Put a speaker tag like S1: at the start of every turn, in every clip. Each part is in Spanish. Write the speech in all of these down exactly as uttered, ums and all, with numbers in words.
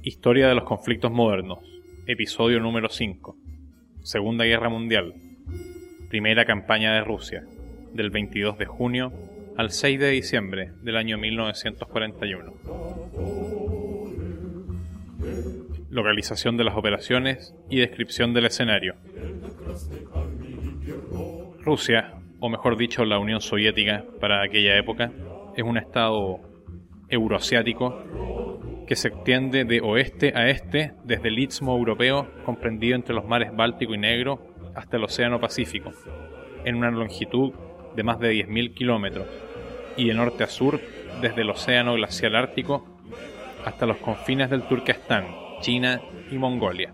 S1: Historia de los conflictos modernos. Episodio número cinco. Segunda Guerra Mundial. Primera campaña de Rusia. Del veintidós de junio al seis de diciembre del año mil novecientos cuarenta y uno. Localización de las operaciones y descripción del escenario. Rusia, o mejor dicho la Unión Soviética para aquella época, es un estado euroasiático que se extiende de oeste a este desde el Istmo Europeo, comprendido entre los mares Báltico y Negro, hasta el Océano Pacífico, en una longitud de más de diez mil kilómetros, y de norte a sur desde el Océano Glacial Ártico hasta los confines del Turquestán, China y Mongolia.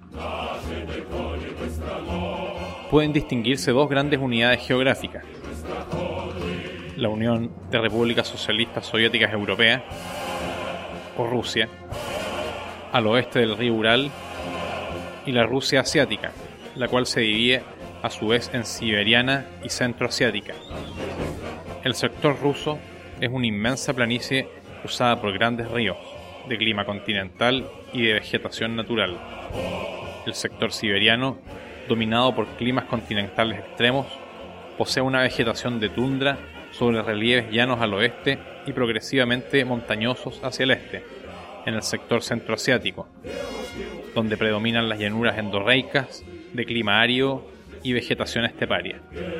S1: Pueden distinguirse dos grandes unidades geográficas: la Unión de Repúblicas Socialistas Soviéticas Europeas, o Rusia, al oeste del río Ural, y la Rusia asiática, la cual se divide a su vez en siberiana y centroasiática. El sector ruso es una inmensa planicie cruzada por grandes ríos, de clima continental y de vegetación natural. El sector siberiano, dominado por climas continentales extremos, posee una vegetación de tundra sobre relieves llanos al oeste y progresivamente montañosos hacia el este, en el sector centroasiático, donde predominan las llanuras endorreicas, de clima árido y vegetación esteparia.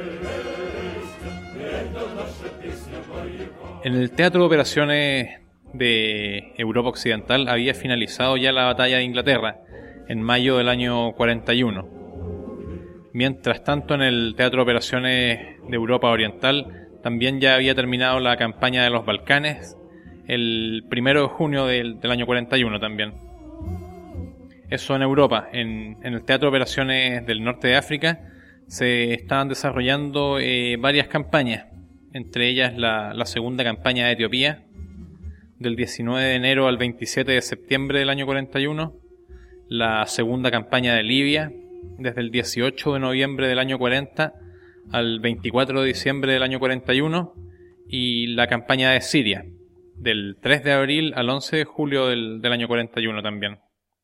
S1: En el teatro de operaciones de Europa Occidental había finalizado ya la batalla de Inglaterra, en mayo del año cuarenta y uno. Mientras tanto, en el teatro de operaciones de Europa Oriental también ya había terminado la campaña de los Balcanes el primero de junio del, del año cuarenta y uno también. Eso en Europa. En, en el teatro de operaciones del norte de África se estaban desarrollando eh, varias campañas, entre ellas la, la segunda campaña de Etiopía, del diecinueve de enero al veintisiete de septiembre del año cuarenta y uno, la segunda campaña de Libia, desde el dieciocho de noviembre del año cuarenta al veinticuatro de diciembre del año cuarenta y uno, y la campaña de Siria, del tres de abril al once de julio del, del año cuarenta y uno también.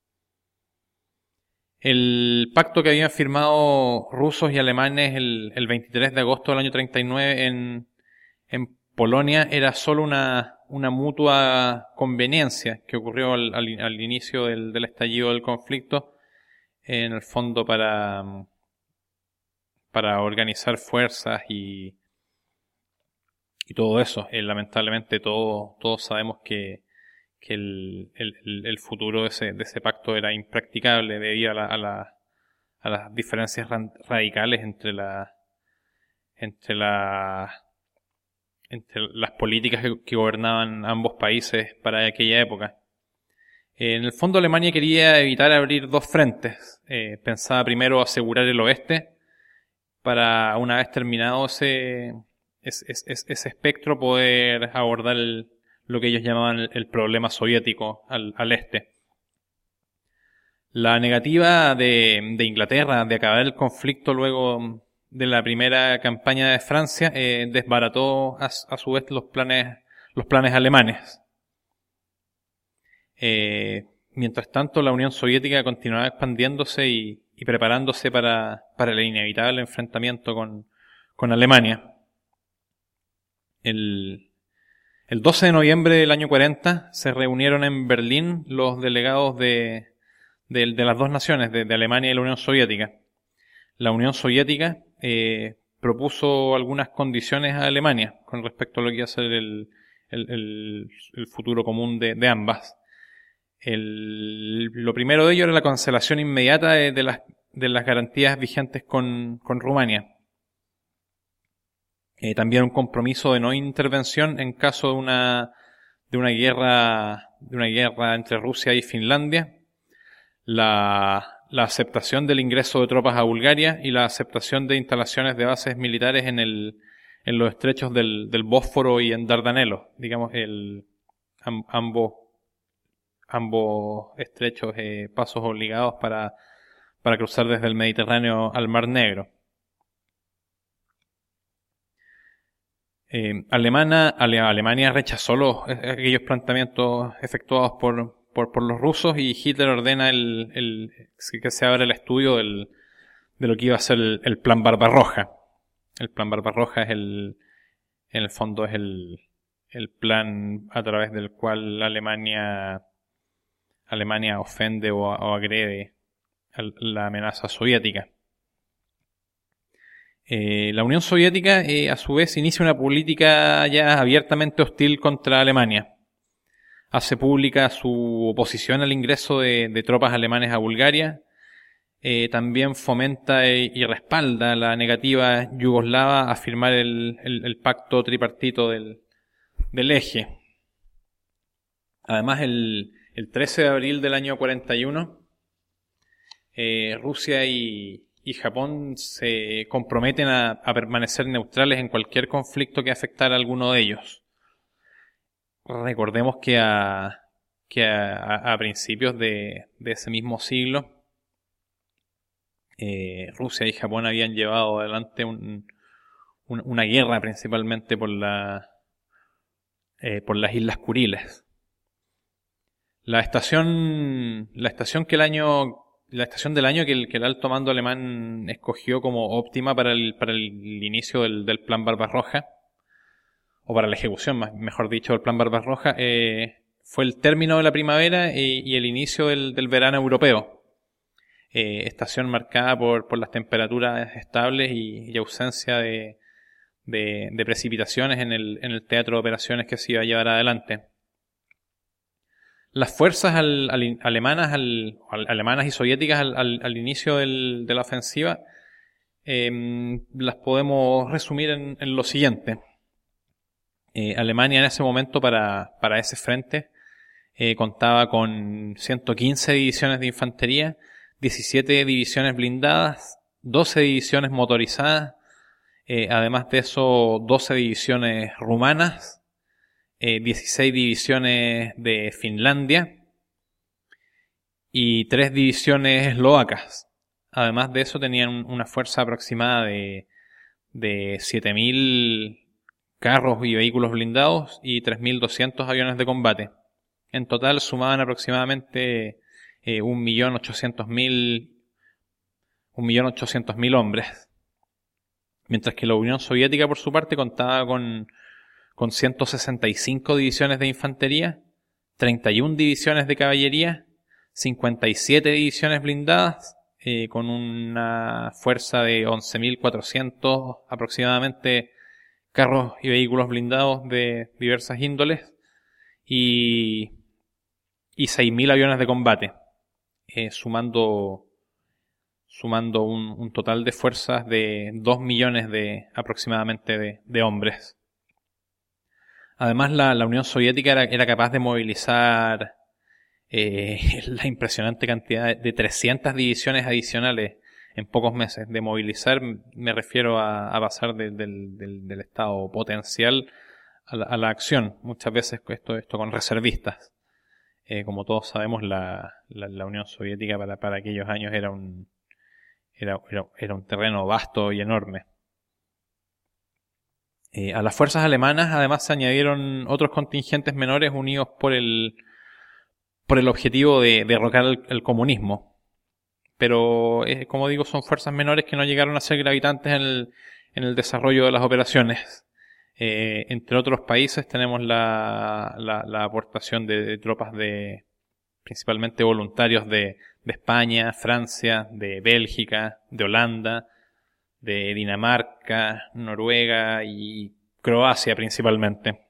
S1: El pacto que habían firmado rusos y alemanes el, el veintitrés de agosto del año treinta y nueve en, en Polonia era solo una, una mutua conveniencia que ocurrió al, al, al inicio del, del estallido del conflicto, en el fondo para... para organizar fuerzas y, y todo eso. Eh, lamentablemente todo, todos sabemos que, que el, el, el futuro de ese, de ese pacto era impracticable debido a, la, a, la, a las diferencias radicales entre, la, entre, la, entre las políticas que, que gobernaban ambos países para aquella época. Eh, en el fondo Alemania quería evitar abrir dos frentes. Eh, pensaba primero asegurar el oeste, para una vez terminado ese, ese, ese, ese espectro poder abordar el, lo que ellos llamaban el, el problema soviético al, al este. La negativa de, de Inglaterra de acabar el conflicto luego de la primera campaña de Francia eh, desbarató a, a su vez los planes, los planes alemanes. Eh, mientras tanto, la Unión Soviética continuaba expandiéndose y y preparándose para, para el inevitable enfrentamiento con, con Alemania. El, el doce de noviembre del año cuarenta se reunieron en Berlín los delegados de, de, de las dos naciones, de, de Alemania y la Unión Soviética. La Unión Soviética eh, propuso algunas condiciones a Alemania con respecto a lo que iba a ser el, el, el, el futuro común de, de ambas. El, lo primero de ello era la cancelación inmediata de, de, las, de las garantías vigentes con, con Rumania. Eh, también un compromiso de no intervención en caso de una, de una guerra, de una guerra entre Rusia y Finlandia. La, la aceptación del ingreso de tropas a Bulgaria y la aceptación de instalaciones de bases militares en el, en los estrechos del, del Bósforo y en Dardanelos, digamos, el, am, ambos ambos estrechos eh, pasos obligados para, para cruzar desde el Mediterráneo al Mar Negro. Eh, Alemana, Ale, Alemania rechazó los, aquellos planteamientos efectuados por, por, por los rusos, y Hitler ordena el, el, que se abra el estudio del, de lo que iba a ser el, el Plan Barbarroja. El Plan Barbarroja es el, en el fondo es el, el plan a través del cual Alemania, Alemania ofende o, o agrede a la amenaza soviética. Eh, la Unión Soviética, eh, a su vez, inicia una política ya abiertamente hostil contra Alemania. Hace pública su oposición al ingreso de, de tropas alemanes a Bulgaria. Eh, también fomenta y, y respalda la negativa yugoslava a firmar el, el, el pacto tripartito del, del eje. Además, el, el trece de abril del año cuarenta y uno, eh, Rusia y y Japón se comprometen a, a permanecer neutrales en cualquier conflicto que afectara a alguno de ellos. Recordemos que a, que a, a principios de, de ese mismo siglo, eh, Rusia y Japón habían llevado adelante un, un, una guerra principalmente por, la, eh, por las Islas Kuriles. La estación, la estación que el año La estación del año que el, que el alto mando alemán escogió como óptima para el, para el inicio del, del Plan Barbarroja, o para la ejecución, más, mejor dicho, del Plan Barbarroja, eh, fue el término de la primavera y, y el inicio del, del verano europeo. Eh, estación marcada por, por las temperaturas estables y, y ausencia de, de, de precipitaciones en el, en el teatro de operaciones que se iba a llevar adelante. Las fuerzas al, al, alemanas, al, alemanas y soviéticas al, al, al inicio del, de la ofensiva eh, las podemos resumir en, en lo siguiente. Eh, Alemania en ese momento para, para ese frente eh, contaba con ciento quince divisiones de infantería, diecisiete divisiones blindadas, doce divisiones motorizadas, eh, además de eso doce divisiones rumanas, Eh, dieciséis divisiones de Finlandia y tres divisiones eslovacas. Además de eso tenían una fuerza aproximada de, de siete mil carros y vehículos blindados y tres mil doscientos aviones de combate. En total sumaban aproximadamente eh, un millón ochocientos mil hombres. Mientras que la Unión Soviética por su parte contaba con con ciento sesenta y cinco divisiones de infantería, treinta y una divisiones de caballería, cincuenta y siete divisiones blindadas, eh, con una fuerza de once mil cuatrocientos aproximadamente carros y vehículos blindados de diversas índoles, y, y seis mil aviones de combate, eh, sumando, sumando un, un total de fuerzas de dos millones de, aproximadamente de, de hombres. Además, la, la Unión Soviética era, era capaz de movilizar eh, la impresionante cantidad de, de trescientas divisiones adicionales en pocos meses. De movilizar me refiero a, a pasar de, del, del, del estado potencial a la, a la acción. Muchas veces esto, esto con reservistas. Eh, como todos sabemos, la, la, la Unión Soviética para, para aquellos años era un, era, era, era un terreno vasto y enorme. Eh, a las fuerzas alemanas además se añadieron otros contingentes menores unidos por el, por el objetivo de derrocar el, el comunismo. Pero, eh, como digo, son fuerzas menores que no llegaron a ser gravitantes en el, en el desarrollo de las operaciones. Eh, entre otros países tenemos la, la, la aportación de, de tropas de, principalmente voluntarios de, de España, Francia, de Bélgica, de Holanda, de Dinamarca, Noruega y Croacia principalmente.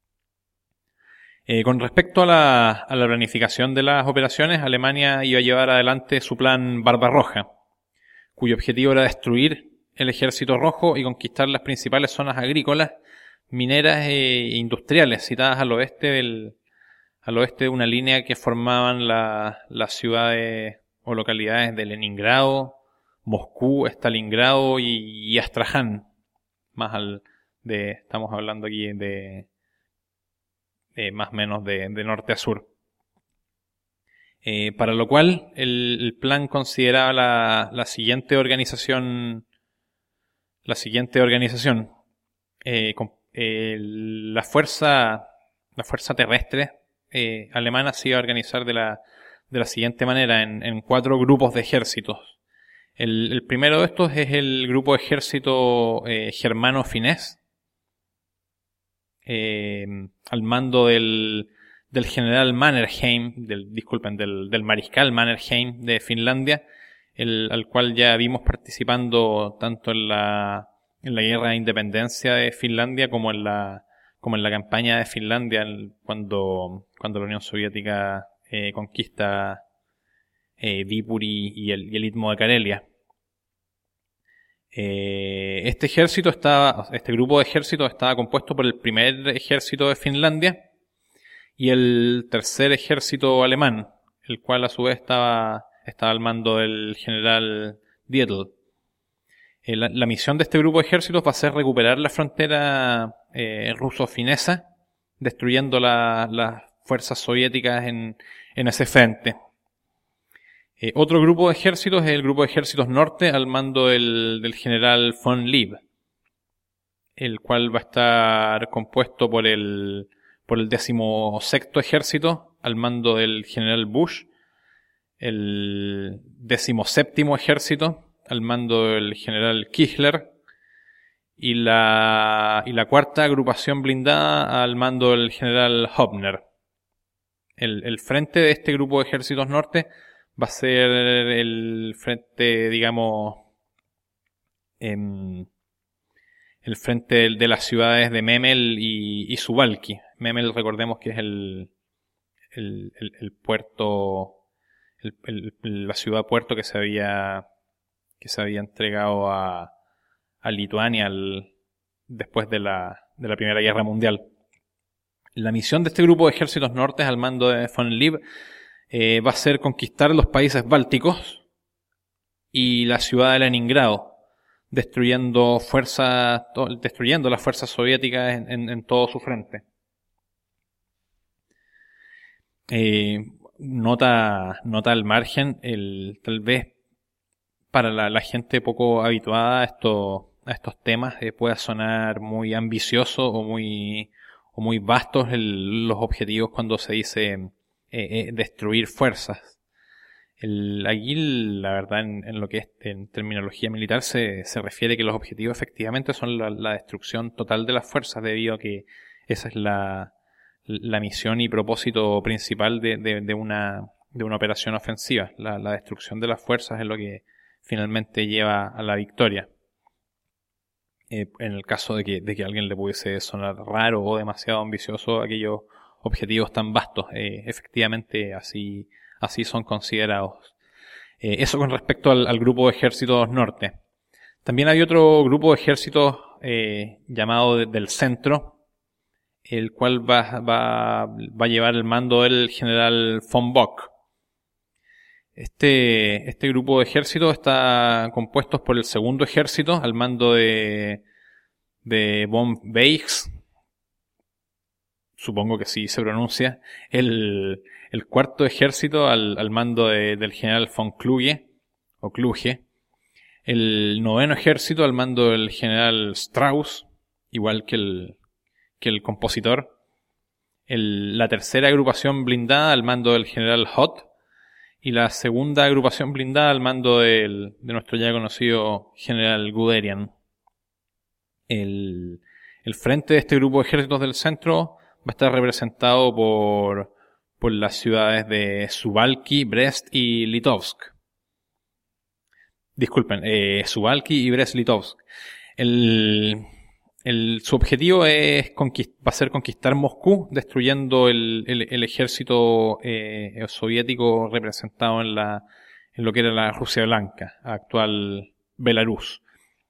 S1: Eh, con respecto a la, a la planificación de las operaciones, Alemania iba a llevar adelante su plan Barbarroja, cuyo objetivo era destruir el ejército rojo y conquistar las principales zonas agrícolas, mineras e industriales situadas al oeste del, al oeste de una línea que formaban la, las ciudades o localidades de Leningrado, Moscú, Stalingrado y, y Astraján. Más al de, estamos hablando aquí de, de más o menos de, de norte a sur. Eh, para lo cual el, el plan consideraba la, la siguiente organización, la siguiente organización, eh, con, eh, la fuerza, la fuerza terrestre eh, alemana se iba a organizar de la, de la siguiente manera, en, en cuatro grupos de ejércitos. El, el primero de estos es el grupo de ejército eh, germano-finés, eh, al mando del, del general Mannerheim, del, disculpen, del, del mariscal Mannerheim de Finlandia, el, al cual ya vimos participando tanto en la, en la guerra de independencia de Finlandia como en la, como en la campaña de Finlandia cuando, cuando la Unión Soviética eh, conquista eh, Viipuri y el, y el Istmo de Karelia. Eh, este ejército estaba, este grupo de ejércitos estaba compuesto por el primer ejército de Finlandia y el tercer ejército alemán, el cual a su vez estaba, estaba al mando del general Dietl. Eh, la, la misión de este grupo de ejércitos va a ser recuperar la frontera eh, ruso-finesa, destruyendo las la fuerzas soviéticas en, en ese frente. Eh, otro grupo de ejércitos es el grupo de ejércitos norte al mando del, del general von Lieb, el cual va a estar compuesto por el, por el decimosexto ejército al mando del general Busch, el decimoséptimo ejército al mando del general Kichler y la, y la cuarta agrupación blindada al mando del general Hopner. El, el frente de este grupo de ejércitos norte va a ser el frente, digamos, em, el frente de, de las ciudades de Memel y, y Suwałki. Memel, recordemos que es el, el, el, el puerto, el, el, la ciudad puerto que se había, que se había entregado a, a Lituania al, después de la, de la Primera Guerra Mundial. La misión de este grupo de ejércitos nortes al mando de von Lieb Eh, va a ser conquistar los países bálticos y la ciudad de Leningrado, destruyendo fuerzas, to, destruyendo las fuerzas soviéticas en, en, en todo su frente. Eh, nota, nota al margen, el, tal vez para la, la gente poco habituada a, esto, a estos temas eh, pueda sonar muy ambicioso o muy, o muy vastos el, los objetivos cuando se dice Eh, eh, destruir fuerzas. El, aquí, la verdad, en, en lo que es en terminología militar se, se refiere que los objetivos efectivamente son la, la destrucción total de las fuerzas, debido a que esa es la, la misión y propósito principal de, de, de, una, de una operación ofensiva. La, la destrucción de las fuerzas es lo que finalmente lleva a la victoria. Eh, en el caso de que, de que a alguien le pudiese sonar raro o demasiado ambicioso aquellos objetivos tan vastos, eh, efectivamente así, así son considerados. Eh, eso con respecto al, al grupo de ejércitos norte. También hay otro grupo de ejércitos eh, llamado de, del centro, el cual va, va, va a llevar el mando del general von Bock. Este, este grupo de ejércitos está compuesto por el segundo ejército al mando de, de von Weichs, supongo que sí se pronuncia, el, el cuarto ejército al, al mando de, del general von Kluge, o Kluge, el noveno ejército al mando del general Strauss, igual que el, que el compositor, el, la tercera agrupación blindada al mando del general Hoth, y la segunda agrupación blindada al mando del, de nuestro ya conocido general Guderian. El, el frente de este grupo de ejércitos del centro va a estar representado por, por las ciudades de Suwałki, Brest y Litovsk. Disculpen, eh, Suwałki y Brest-Litovsk. El, el, su objetivo es conquist, va a ser conquistar Moscú, destruyendo el, el, el ejército eh, soviético representado en, la, en lo que era la Rusia Blanca, actual Belarus.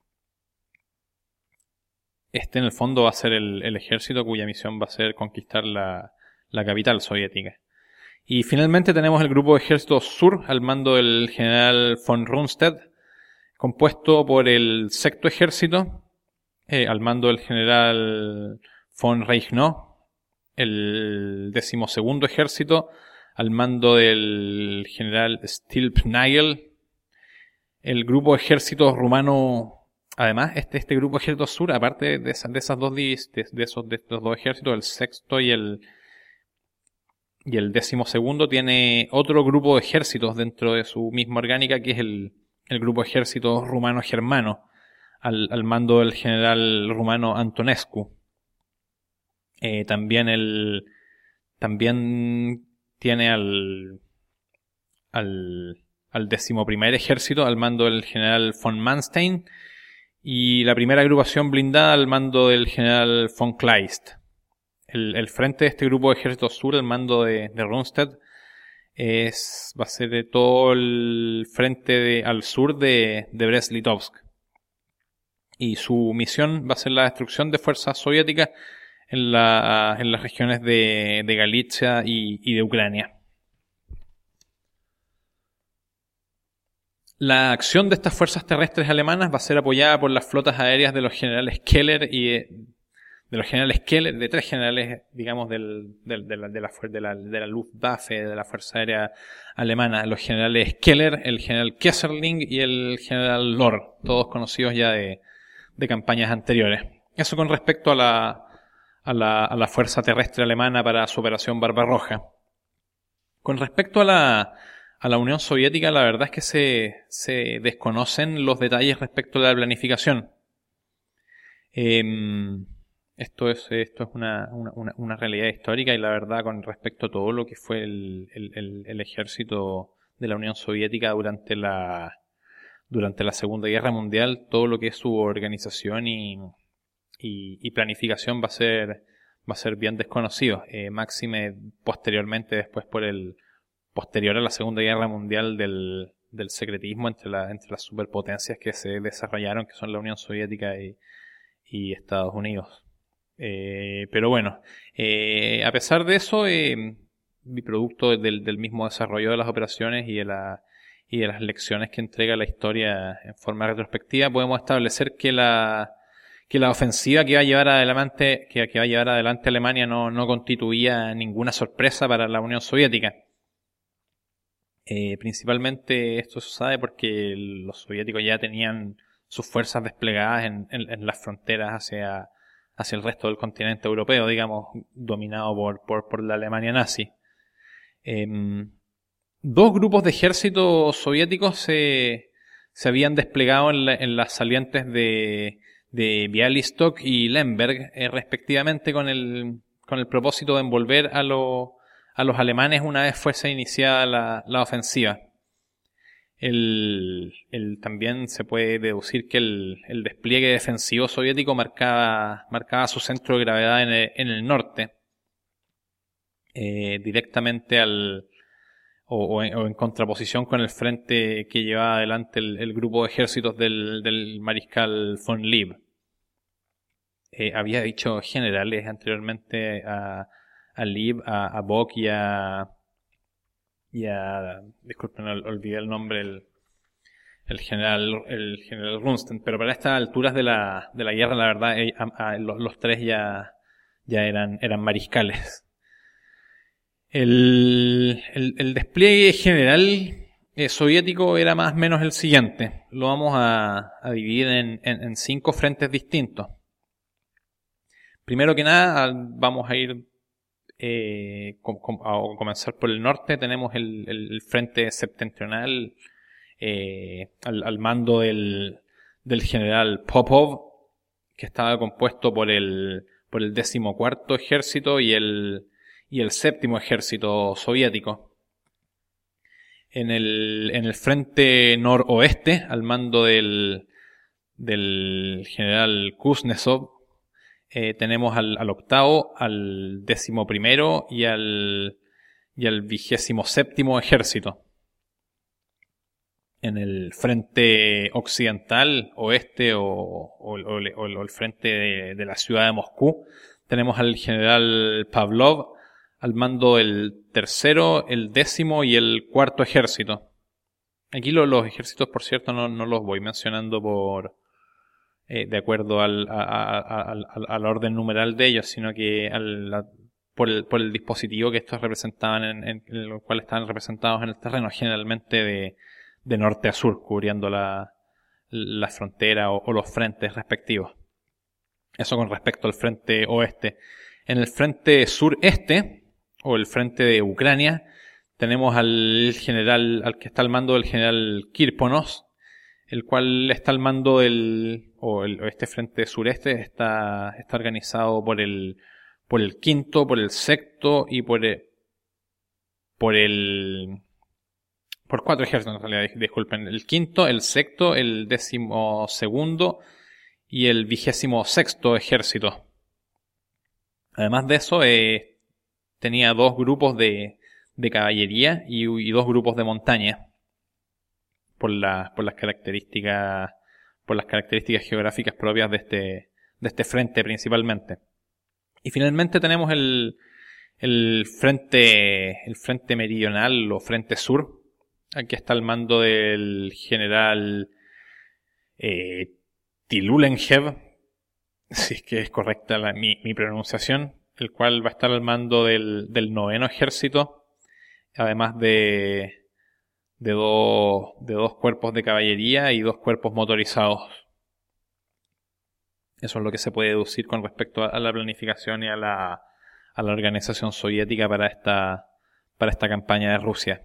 S1: Este en el fondo va a ser el, el ejército cuya misión va a ser conquistar la, la capital soviética. Y finalmente tenemos el grupo de ejércitos sur al mando del general von Rundstedt, compuesto por el sexto ejército eh, al mando del general von Reichenau, el decimosegundo ejército al mando del general Stilpnagel, el grupo de ejércitos rumano. Además, este, este grupo de ejércitos sur, aparte de esas, de esas dos de, de esos de estos dos ejércitos, el sexto y el y el décimo segundo tiene otro grupo de ejércitos dentro de su misma orgánica, que es el, el grupo de ejércitos rumano-germano, al, al mando del general rumano Antonescu. Eh, también el también tiene al al al decimoprimer ejército al mando del general von Manstein y la primera agrupación blindada al mando del general von Kleist. El, el frente de este grupo de ejércitos sur, al mando de, de Rundstedt, es, va a ser de todo el frente de, al sur de, de Brest-Litovsk. Y su misión va a ser la destrucción de fuerzas soviéticas en, la, en las regiones de, de Galicia y, y de Ucrania. La acción de estas fuerzas terrestres alemanas va a ser apoyada por las flotas aéreas de los generales Keller y de, de los generales Keller, de tres generales, digamos, del, del, de, la, de, la, de, la, de la Luftwaffe, de la Fuerza Aérea Alemana, los generales Keller, el general Kesselring y el general Lohr, todos conocidos ya de, de campañas anteriores. Eso con respecto a la, a la, a la Fuerza Terrestre Alemana para su operación Barbarroja. Con respecto a la A la Unión Soviética, la verdad es que se, se desconocen los detalles respecto a la planificación. Eh, esto es, esto es una, una, una realidad histórica y la verdad con respecto a todo lo que fue el, el, el, el ejército de la Unión Soviética durante la, durante la Segunda Guerra Mundial, todo lo que es su organización y, y, y planificación va a ser, va a ser bien desconocido. Eh, máxime posteriormente después por el posterior a la Segunda Guerra Mundial del, del secretismo entre, la, entre las superpotencias que se desarrollaron, que son la Unión Soviética y, y Estados Unidos. Eh, pero bueno, eh, a pesar de eso, eh, producto del, del mismo desarrollo de las operaciones y de, la, y de las lecciones que entrega la historia en forma retrospectiva, podemos establecer que la, que la ofensiva que va a llevar adelante, que, que va a llevar adelante Alemania no, no constituía ninguna sorpresa para la Unión Soviética. Eh, principalmente esto se sabe porque los soviéticos ya tenían sus fuerzas desplegadas en, en, en las fronteras hacia, hacia el resto del continente europeo, digamos, dominado por, por, por la Alemania nazi. Eh, dos grupos de ejércitos soviéticos se, se habían desplegado en, la, en las salientes de, de Bialystok y Lemberg, eh, respectivamente, con el, con el propósito de envolver a los a los alemanes una vez fuese iniciada la, la ofensiva. El, el, también se puede deducir que el, el despliegue defensivo soviético marcaba, marcaba su centro de gravedad en el, en el norte, eh, directamente al o, o, en, o en contraposición con el frente que llevaba adelante el, el grupo de ejércitos del, del mariscal von Lieb. Eh, había dicho generales anteriormente a a Lieb, a, a Bock y a, y a, disculpen, olvidé el nombre, el, el general, el general Rundstedt, pero para estas alturas de la, de la guerra, la verdad, a, a, los, los tres ya, ya eran, eran mariscales. El, el, el despliegue general eh, soviético era más o menos el siguiente. Lo vamos a, a dividir en, en, en cinco frentes distintos. Primero que nada, vamos a ir Eh, com, com, a comenzar por el norte. Tenemos el, el, el frente septentrional eh, al, al mando del, del general Popov, que estaba compuesto por el por el decimocuarto ejército y el y el séptimo ejército soviético. En el en el frente noroeste, al mando del del general Kuznetsov, Eh, tenemos al, al octavo, al décimo primero y al, y al vigésimo séptimo ejército. En el frente occidental, oeste o, o, o, o el frente de, de la ciudad de Moscú, tenemos al general Pavlov al mando del tercero, el décimo y el cuarto ejército. Aquí lo, los ejércitos, por cierto, no, no los voy mencionando por... Eh, de acuerdo al, a, a, a, al, al orden numeral de ellos, sino que al, la, por, el, por el dispositivo que estos representaban, en, en, en el cual estaban representados en el terreno, generalmente de, de norte a sur, cubriendo la, la frontera o, o los frentes respectivos. Eso con respecto al frente oeste. En el frente sureste o el frente de Ucrania, tenemos al general, al que está al mando del general Kirponos, el cual está al mando del, o el, este frente sureste está, está organizado por el, por el quinto, por el sexto y por el, por el, por cuatro ejércitos en realidad, disculpen, el quinto, el sexto, el décimo segundo y el vigésimo sexto ejército. Además de eso, eh, tenía dos grupos de, de caballería y, y dos grupos de montaña. Por, la, por las características por las características geográficas propias de este, de este frente principalmente. Y finalmente tenemos el, el frente el frente meridional o frente sur. Aquí está al mando del general eh, Tilulenjev, si es que es correcta la, mi, mi pronunciación, el cual va a estar al mando del, del noveno ejército, además de De dos, de dos cuerpos de caballería y dos cuerpos motorizados. Eso es lo que se puede deducir con respecto a la planificación y a la, a la organización soviética para esta, para esta campaña de Rusia.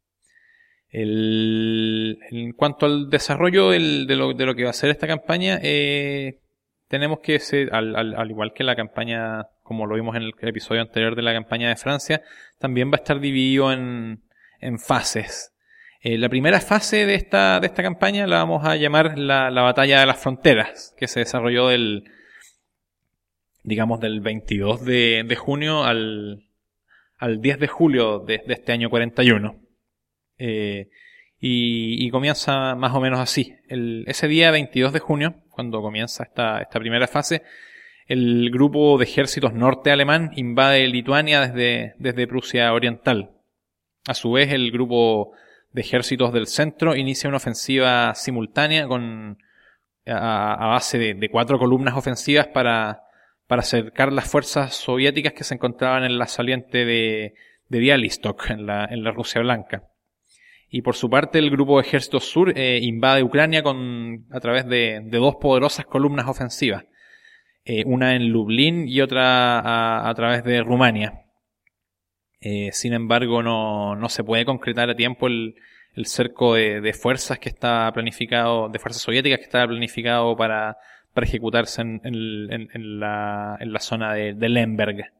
S1: El, en cuanto al desarrollo del, de, lo, de lo que va a ser esta campaña, eh, tenemos que ser, al, al, al igual que la campaña, como lo vimos en el episodio anterior de la campaña de Francia, también va a estar dividido en, en fases. Eh, la primera fase de esta, de esta campaña la vamos a llamar la, la batalla de las fronteras, que se desarrolló del, digamos, del veintidós de, de junio al, al diez de julio de, de este año cuarenta y uno. Eh, y, y comienza más o menos así. El, ese día veintidós de junio, cuando comienza esta, esta primera fase, el grupo de ejércitos norte alemán invade Lituania desde, desde Prusia Oriental. A su vez, el grupo de ejércitos del centro inicia una ofensiva simultánea con a, a base de, de cuatro columnas ofensivas para, para acercar las fuerzas soviéticas que se encontraban en la saliente de, de Bialystok, en la, en la Rusia Blanca. Y por su parte el grupo de ejércitos sur eh, invade Ucrania con, a través de, de dos poderosas columnas ofensivas, eh, una en Lublin y otra a, a través de Rumania. Eh, sin embargo, no, no se puede concretar a tiempo el, el cerco de, de fuerzas que está planificado, de fuerzas soviéticas que estaba planificado para, para ejecutarse en, en, en, la, en la zona de, de Lemberg.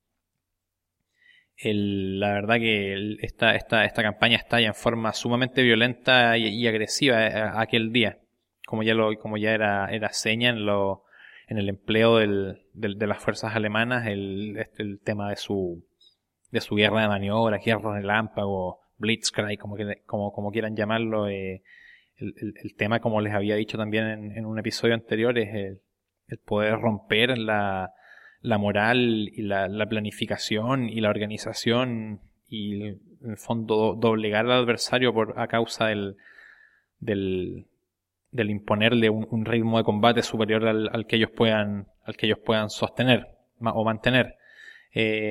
S1: El, la verdad que el, esta, esta, esta campaña estalla en forma sumamente violenta y, y agresiva a, a aquel día, como ya lo, como ya era, era seña en lo, en el empleo del, del, de las fuerzas alemanas, el, este, el tema de su de su guerra de maniobra, guerra relámpago, Blitzkrieg, como, que, como, como quieran llamarlo. Eh, el, el, el tema, como les había dicho también en, en un episodio anterior, es el, el poder romper la, la moral y la, la planificación y la organización y, en el fondo, doblegar al adversario por a causa del, del, del imponerle un, un ritmo de combate superior al, al que ellos puedan, al que ellos puedan sostener o mantener. Eh,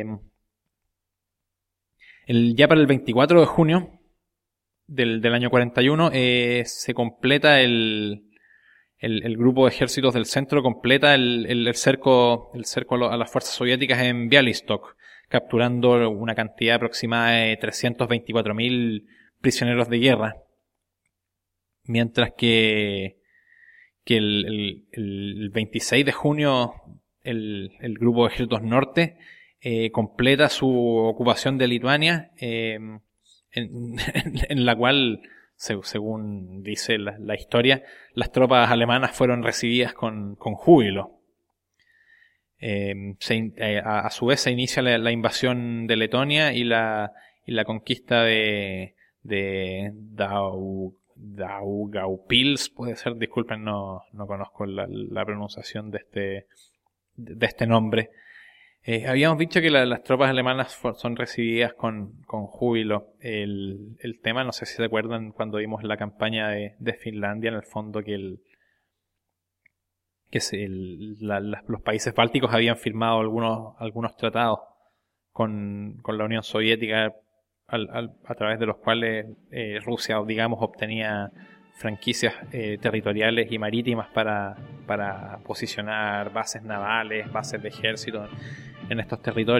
S1: El, ya para el veinticuatro de junio del, del año cuarenta y uno eh, se completa el, el, el grupo de ejércitos del centro, completa el, el, el cerco, el cerco a las fuerzas soviéticas en Bialystok, capturando una cantidad aproximada de trescientos veinticuatro mil prisioneros de guerra. Mientras que, que el, el, el veintiséis de junio el, el grupo de ejércitos norte Eh, completa su ocupación de Lituania, eh, en, en la cual, se, según dice la, la historia, las tropas alemanas fueron recibidas con, con júbilo. Eh, se, eh, a, a su vez se inicia la, la invasión de Letonia y la, y la conquista de, de Dau, Daugavpils, puede ser, disculpen, no, no conozco la, la pronunciación de este, de este nombre. Eh, habíamos dicho que la, las tropas alemanas for, son recibidas con, con júbilo. El, el tema, no sé si se acuerdan cuando vimos la campaña de, de Finlandia, en el fondo que, el, que se, el, la, la, los países bálticos habían firmado algunos, algunos tratados con, con la Unión Soviética al, al, a través de los cuales eh, Rusia, digamos, obtenía franquicias eh, territoriales y marítimas para, para posicionar bases navales, bases de ejército en estos territorios.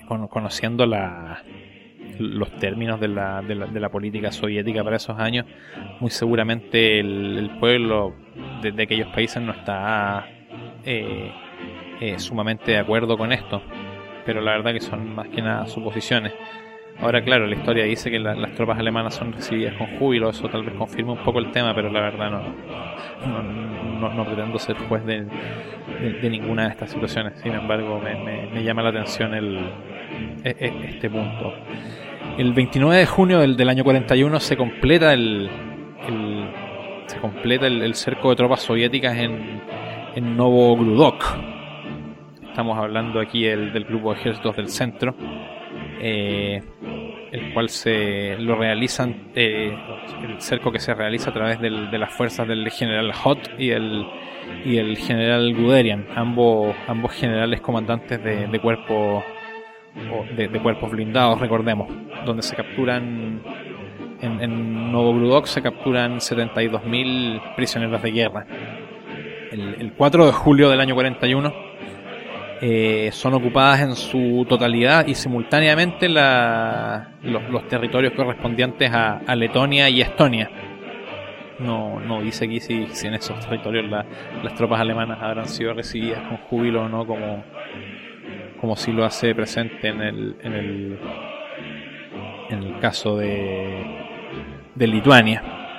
S1: con, conociendo la, los términos de la, de, la, de la política soviética para esos años, muy seguramente el, el pueblo de, de aquellos países no está eh, eh, sumamente de acuerdo con esto, pero la verdad que son más que nada suposiciones. Ahora, claro, la historia dice que la, las tropas alemanas son recibidas con júbilo, eso tal vez confirma un poco el tema, pero la verdad no no, no, no pretendo ser juez de, de, de ninguna de estas situaciones. Sin embargo, me, me, me llama la atención el, este punto. El veintinueve de junio del, del año cuarenta y uno se completa el, el se completa el, el cerco de tropas soviéticas en, en Novogrudok. Estamos hablando aquí el, del grupo de ejércitos del centro. Eh, el cual se lo realizan eh, el cerco que se realiza a través del, de las fuerzas del general Hoth y el y el general Guderian, ambos ambos generales comandantes de, de cuerpos de, de cuerpos blindados, recordemos, donde se capturan en, en Novogrudok se capturan setenta y dos mil prisioneros de guerra. El, el cuatro de julio del año cuarenta y uno Eh, son ocupadas en su totalidad y simultáneamente la, los, los territorios correspondientes a, a Letonia y Estonia. No, no dice aquí si, si en esos territorios la, las tropas alemanas habrán sido recibidas con júbilo o no, como, como si lo hace presente en el, en el, en el caso de, de Lituania.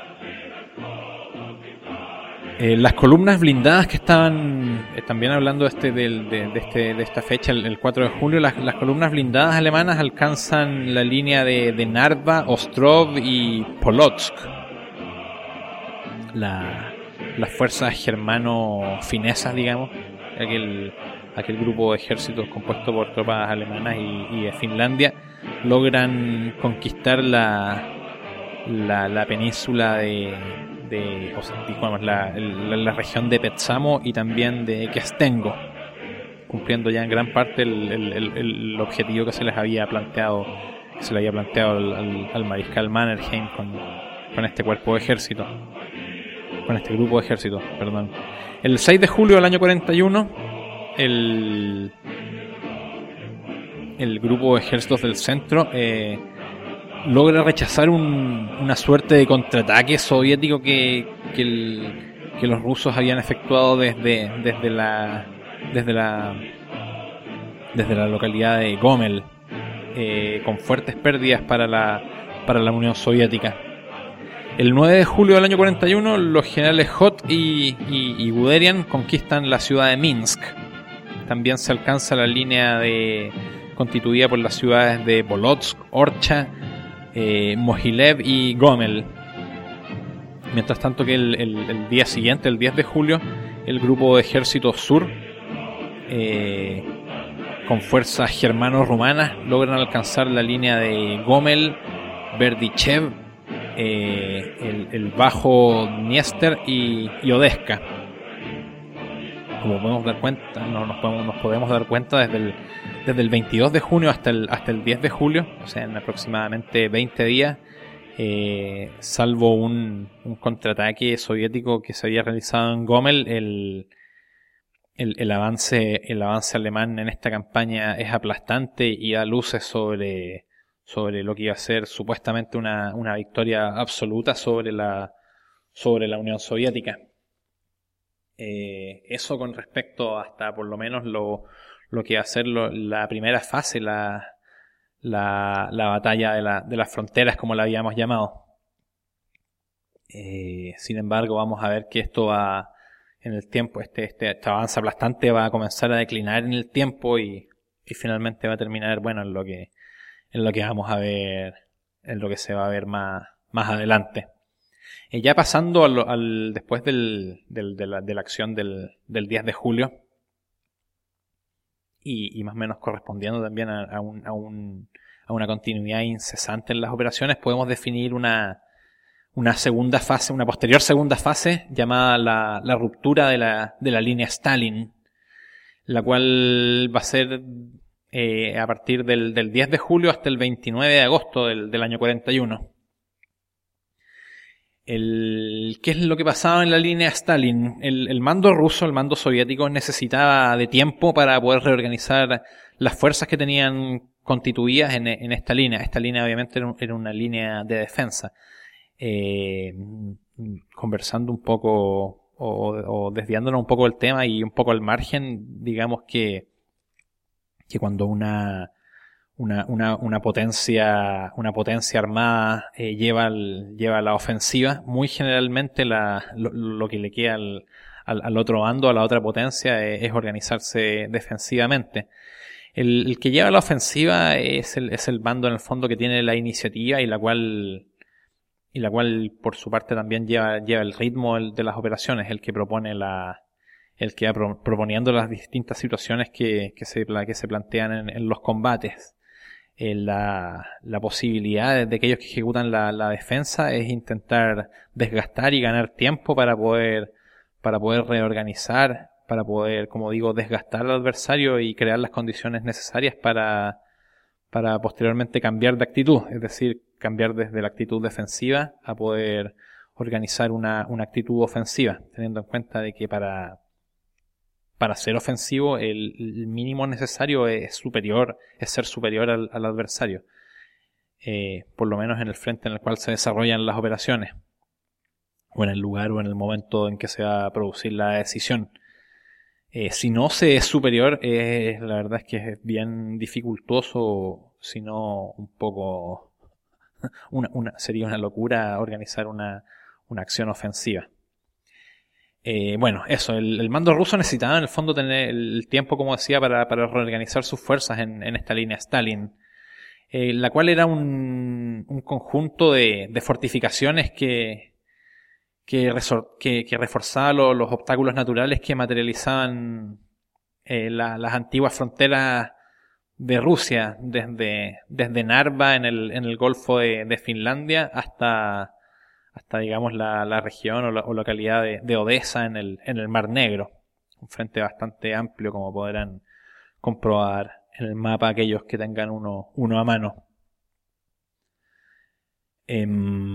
S1: Eh, las columnas blindadas que estaban, eh, también hablando este, del, de, de, este, de esta fecha, el, el cuatro de julio, las, las columnas blindadas alemanas alcanzan la línea de, de Narva, Ostrov y Polotsk. La, las fuerzas germano-finesas, digamos, aquel, aquel grupo de ejércitos compuesto por tropas alemanas y, y de Finlandia, logran conquistar la, la, la península de... de o sea, digamos, la, la, la región de Petsamo y también de Kestengo, cumpliendo ya en gran parte el, el, el, el objetivo que se les había planteado que se le había planteado al, al, al mariscal Mannerheim con, con este cuerpo de ejército, con este grupo de ejército, perdón. El seis de julio del año cuarenta y uno, el el grupo de ejércitos del centro eh, logra rechazar un, una suerte de contraataque soviético que, que, el, que los rusos habían efectuado desde, desde la desde la desde la localidad de Gomel, eh, con fuertes pérdidas para la para la Unión Soviética. El nueve de julio del año cuarenta y uno, los generales Hoth y, y, y Guderian conquistan la ciudad de Minsk. También se alcanza la línea de constituida por las ciudades de Polotsk, Orcha, Eh, Mogilev y Gomel. Mientras tanto que el, el, el día siguiente, el diez de julio, el grupo de ejército sur eh, con fuerzas germano-rumanas logran alcanzar la línea de Gomel, Berdichev, eh, el, el bajo Dniester y, y Odeska. Como podemos dar cuenta, no, nos, podemos, nos podemos dar cuenta desde el, desde el veintidós de junio hasta el, hasta el diez de julio, o sea, en aproximadamente veinte días, eh, salvo un, un contraataque soviético que se había realizado en Gomel, el, el, el, avance, el avance alemán en esta campaña es aplastante y da luces sobre, sobre lo que iba a ser supuestamente una, una victoria absoluta sobre la, sobre la Unión Soviética. Eh, eso con respecto hasta por lo menos lo, lo que va a ser lo, la primera fase, la, la, la batalla de, la, de las fronteras, como la habíamos llamado. Eh, sin embargo, vamos a ver que esto va en el tiempo, este, este, este avance aplastante va a comenzar a declinar en el tiempo y, y finalmente va a terminar, bueno, en lo que, en lo que vamos a ver, en lo que se va a ver más, más adelante. Eh, ya pasando al, al después del, del, de, la, de la acción del, del diez de julio y, y más o menos correspondiendo también a, a, un, a, un, a una continuidad incesante en las operaciones, podemos definir una, una segunda fase, una posterior segunda fase llamada la, la ruptura de la, de la línea Stalin, la cual va a ser eh, a partir del, del diez de julio hasta el veintinueve de agosto del, del año cuarenta y uno. El, ¿Qué es lo que pasaba en la línea Stalin? El, el mando ruso, el mando soviético, necesitaba de tiempo para poder reorganizar las fuerzas que tenían constituidas en, en esta línea. Esta línea obviamente era, un, era una línea de defensa. Eh, conversando un poco o, o desviándonos un poco del tema y un poco al margen, digamos que, que cuando una, una, una, una potencia, una potencia armada eh, lleva, el, lleva la ofensiva, muy generalmente la, lo, lo que le queda al, al, al otro bando, a la otra potencia, es, es organizarse defensivamente. El, el que lleva la ofensiva es el, es el bando en el fondo que tiene la iniciativa y la cual y la cual por su parte también lleva, lleva el ritmo de las operaciones, el que propone la, el que va pro, proponiendo las distintas situaciones que, que, se, que se plantean en, en los combates. Eh, la, la posibilidad de, de aquellos que ejecutan la, la defensa es intentar desgastar y ganar tiempo para poder, para poder reorganizar, para poder, como digo, desgastar al adversario y crear las condiciones necesarias para, para posteriormente cambiar de actitud, es decir, cambiar desde la actitud defensiva a poder organizar una, una actitud ofensiva, teniendo en cuenta de que para, para ser ofensivo el, el mínimo necesario es superior, es ser superior al, al adversario, eh, por lo menos en el frente en el cual se desarrollan las operaciones, o en el lugar o en el momento en que se va a producir la decisión. Eh, si no se es superior, eh, la verdad es que es bien dificultoso, si no un poco... Una, una, sería una locura organizar una, una acción ofensiva. Eh, bueno, eso, el, el mando ruso necesitaba en el fondo tener el tiempo, como decía, para, para reorganizar sus fuerzas en, en esta línea Stalin, eh, la cual era un, un conjunto de, de fortificaciones que, que, resor, que, que reforzaba lo, los obstáculos naturales que materializaban eh, la, las antiguas fronteras de Rusia, desde, desde Narva en el, en el Golfo de, de Finlandia hasta, hasta digamos la, la región o, la, o localidad de, de Odessa en el, en el Mar Negro. Un frente bastante amplio, como podrán comprobar en el mapa aquellos que tengan uno, uno a mano. Eh,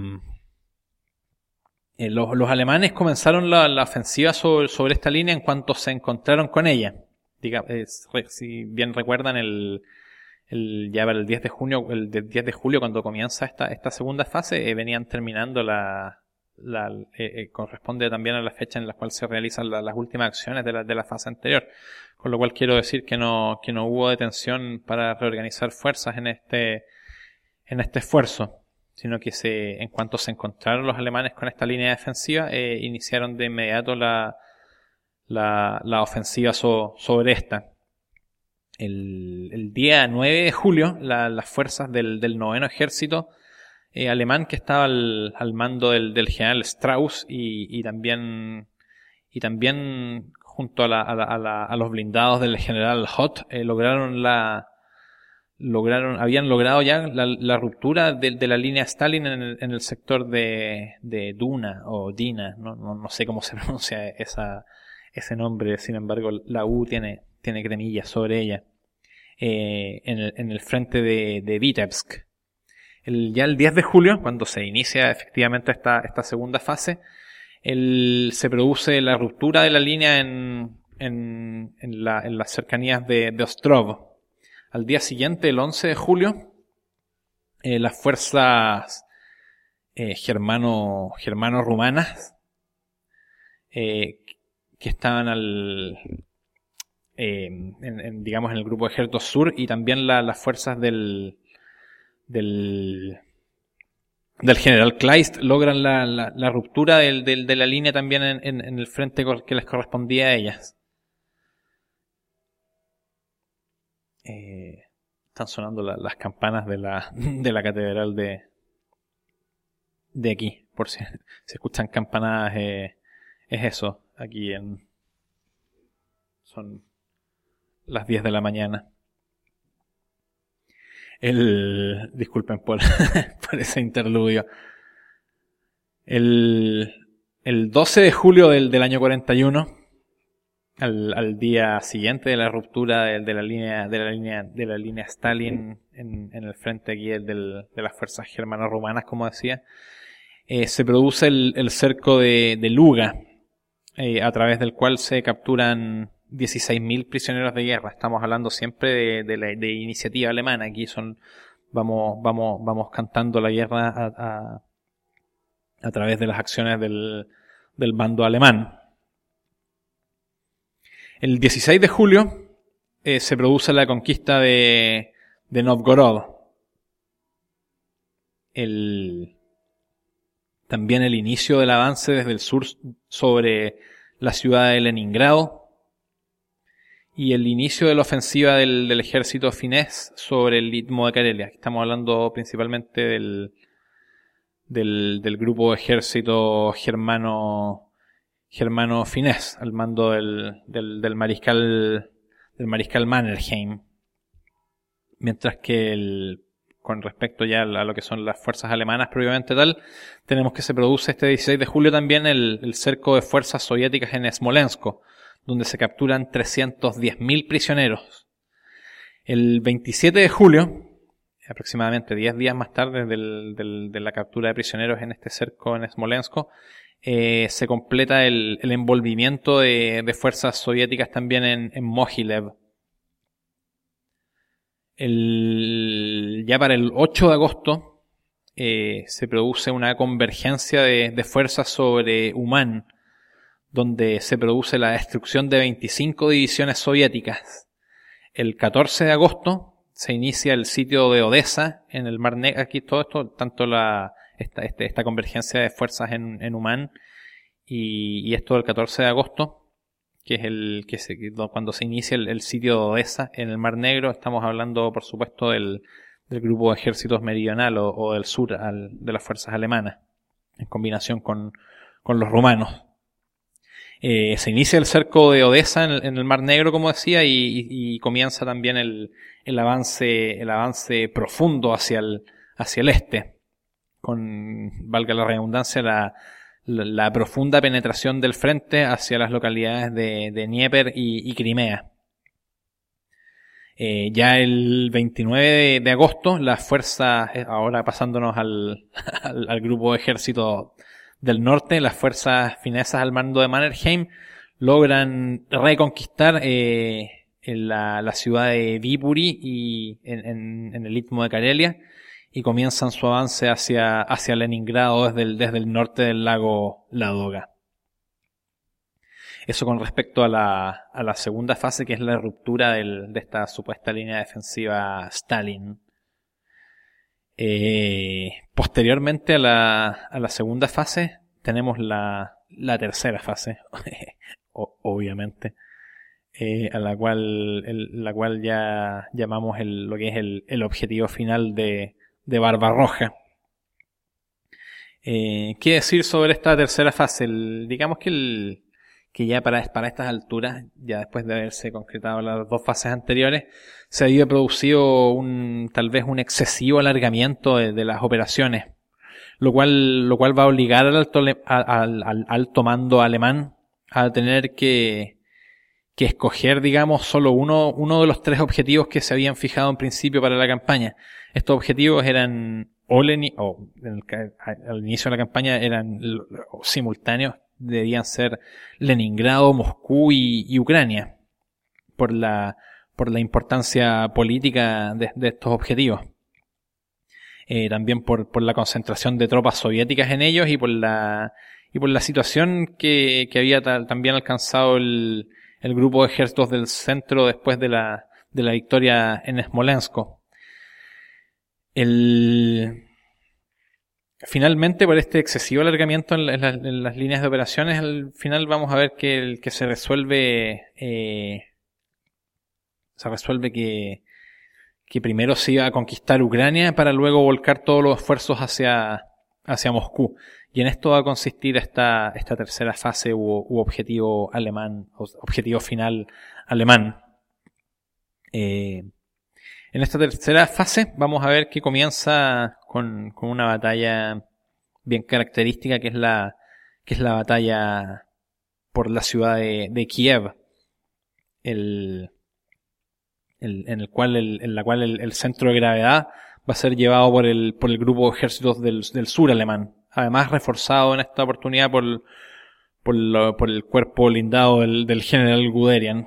S1: eh, los, los alemanes comenzaron la, la ofensiva sobre, sobre esta línea en cuanto se encontraron con ella. Diga, eh, si bien recuerdan, el, el ya el diez de junio, el diez de julio, cuando comienza esta, esta segunda fase, eh, venían terminando la, la eh, eh, corresponde también a la fecha en la cual se realizan la, las últimas acciones de la, de la fase anterior, con lo cual quiero decir que no, que no hubo detención para reorganizar fuerzas en este, en este esfuerzo, sino que se, en cuanto se encontraron los alemanes con esta línea defensiva, eh, iniciaron de inmediato la La, la ofensiva so, sobre esta. El, el día nueve de julio, la, las fuerzas del, del noveno ejército eh, alemán, que estaba al, al mando del, del general Strauss y, y también y también junto a, la, a, la, a, la, a los blindados del general Hoth, eh, lograron la lograron habían logrado ya la, la ruptura de, de la línea Stalin en el, en el sector de, de Duna o Dina, no, no, no sé cómo se pronuncia esa ese nombre, sin embargo la U tiene, tiene cremillas sobre ella, eh, en, el, en el frente de, de Vitebsk. El, ya el diez de julio, cuando se inicia efectivamente esta, esta segunda fase, el, se produce la ruptura de la línea en, en, en, la, en las cercanías de, de Ostrov. Al día siguiente, el once de julio, eh, las fuerzas eh, germano, germano-rumanas, eh, que estaban al, eh, en, en, digamos, en el grupo Ejército Sur, y también la, las fuerzas del, del, del general Kleist logran la, la, la ruptura del, del, de la línea también en, en, en el frente que les correspondía a ellas. Eh, están sonando la, las campanas de la, de la catedral de, de aquí, por si se escuchan campanadas, eh, es eso. Aquí en son las diez de la mañana. El disculpen por, por ese interludio. El, el doce de julio del, del año cuarenta y uno, al, al día siguiente de la ruptura de, de la línea de la línea de la línea Stalin en, en el frente aquí del, de las fuerzas germano-rumanas, como decía, eh, se produce el, el cerco de, de Luga, Eh, a través del cual se capturan dieciséis mil prisioneros de guerra. Estamos hablando siempre de, de la de iniciativa alemana. Aquí son vamos vamos vamos cantando la guerra a, a, a través de las acciones del, del bando alemán. El dieciséis de julio eh, se produce la conquista de, de Novgorod. El, también el inicio del avance desde el sur sobre la ciudad de Leningrado y el inicio de la ofensiva del, del ejército finés sobre el istmo de Karelia. Estamos hablando principalmente del, del, del grupo de ejército germano germano finés al mando del, del, del mariscal del mariscal Mannerheim, mientras que el, con respecto ya a lo que son las fuerzas alemanas propiamente tal, tenemos que se produce este dieciséis de julio también el, el cerco de fuerzas soviéticas en Smolensk, donde se capturan trescientos diez mil prisioneros. El veintisiete de julio, aproximadamente diez días más tarde del, del, de la captura de prisioneros en este cerco en Smolensk, eh, se completa el, el envolvimiento de, de fuerzas soviéticas también en, en Mogilev. El, ya para el ocho de agosto eh, se produce una convergencia de, de fuerzas sobre Umán, donde se produce la destrucción de veinticinco divisiones soviéticas. El catorce de agosto se inicia el sitio de Odessa en el Mar Negro. Aquí todo esto, tanto la esta, este, esta convergencia de fuerzas en, en Umán y, y esto del catorce de agosto, que es el que se, cuando se inicia el, el sitio de Odessa en el Mar Negro. Estamos hablando, por supuesto, del, del grupo de ejércitos meridional o, o del sur al, de las fuerzas alemanas, en combinación con, con los rumanos. Eh, se inicia el cerco de Odessa en el, en el Mar Negro, como decía, y, y, y comienza también el, el avance, el avance profundo hacia el, hacia el este, con, valga la redundancia, la, la, la profunda penetración del frente hacia las localidades de, de Dnieper y, y Crimea. Eh, ya el veintinueve de, de agosto, las fuerzas, ahora pasándonos al, al, al grupo de ejército del norte, las fuerzas finesas al mando de Mannerheim logran reconquistar eh, en la, la ciudad de Viipuri y en, en, en el istmo de Karelia, y comienzan su avance hacia, hacia Leningrado desde el, desde el norte del lago Ladoga. Eso con respecto a la, a la segunda fase, que es la ruptura del, de esta supuesta línea defensiva Stalin. Eh, posteriormente a la, a la segunda fase tenemos la, la tercera fase, o, obviamente, eh, a la cual, el, la cual ya llamamos el, lo que es el, el objetivo final de, de Barbarroja. Eh, ¿Qué decir sobre esta tercera fase? El, digamos que el, que ya para, para estas alturas, ya después de haberse concretado las dos fases anteriores, se había producido un, tal vez un excesivo alargamiento de, de las operaciones, lo cual, lo cual va a obligar al alto, al, al alto mando alemán a tener que, que escoger, digamos, solo uno, uno de los tres objetivos que se habían fijado en principio para la campaña. Estos objetivos eran, o, Leni, o en el, al inicio de la campaña eran simultáneos, debían ser Leningrado, Moscú y, y Ucrania, por la, por la importancia política de, de estos objetivos. Eh, también por, por la concentración de tropas soviéticas en ellos y por la, y por la situación que, que había tal, también alcanzado el, el grupo de ejércitos del centro después de la, de la victoria en Smolensk. El, Finalmente, por este excesivo alargamiento en, la, en, la, en las líneas de operaciones, al final vamos a ver que, el, que se resuelve, eh, se resuelve que, que primero se iba a conquistar Ucrania para luego volcar todos los esfuerzos hacia, hacia Moscú. Y en esto va a consistir esta, esta tercera fase u, u objetivo alemán, objetivo final alemán. Eh, En esta tercera fase vamos a ver que comienza con, con una batalla bien característica, que es la, que es la batalla por la ciudad de, de Kiev, el, el, en el cual el, en la cual el, el centro de gravedad va a ser llevado por el, por el grupo de ejércitos del, del sur alemán, además reforzado en esta oportunidad por, por, lo, por el cuerpo blindado del, del general Guderian.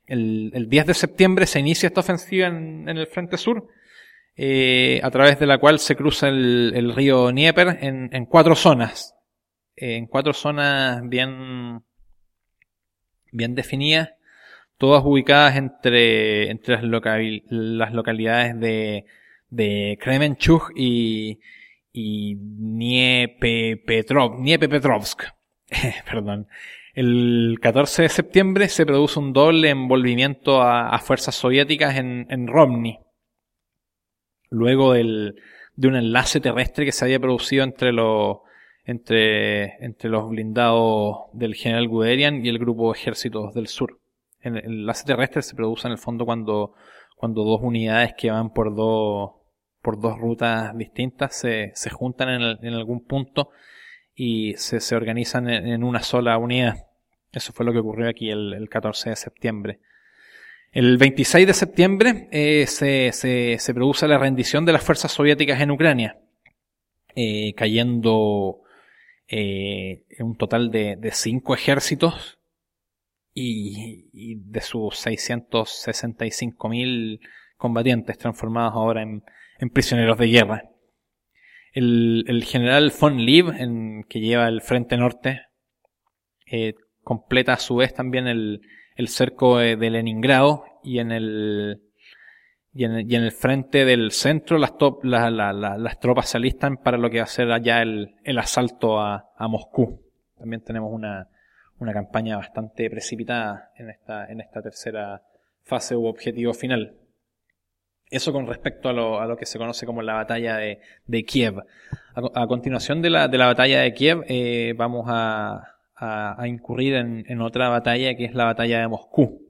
S1: El, el diez de septiembre se inicia esta ofensiva en, en el frente sur, eh, a través de la cual se cruza el, el río Dnieper en, en cuatro zonas, eh, en cuatro zonas bien, bien definidas, todas ubicadas entre, entre las, local, las localidades de, de Kremenchuk y, y Dniepepetrovsk, Dniepepetrovsk. Perdón. El catorce de septiembre se produce un doble envolvimiento a, a fuerzas soviéticas en, en Romny, luego del, de un enlace terrestre que se había producido entre los, entre, entre los blindados del general Guderian y el grupo de ejércitos del sur. El, el enlace terrestre se produce en el fondo cuando, cuando dos unidades que van por dos, por dos rutas distintas se, se juntan en, el, en algún punto y se, se organizan en, en una sola unidad. Eso fue lo que ocurrió aquí el, el catorce de septiembre. El veintiséis de septiembre eh, se, se, se produce la rendición de las fuerzas soviéticas en Ucrania, eh, cayendo eh, un total de, de cinco ejércitos y, y de sus seiscientos sesenta y cinco mil combatientes transformados ahora en, en prisioneros de guerra. El, el general von Lieb, en, que lleva el frente norte, eh, completa a su vez también el, el cerco de, de Leningrado, y en el y en el, y en el frente del centro las, top, la, la, la, las tropas se alistan para lo que va a ser allá el, el asalto a, a Moscú. También tenemos una, una campaña bastante precipitada en esta, en esta tercera fase u objetivo final. Eso con respecto a lo, a lo que se conoce como la batalla de, de Kiev. A, a continuación de la, de la batalla de Kiev, eh, vamos a, a, a incurrir en, en otra batalla, que es la batalla de Moscú,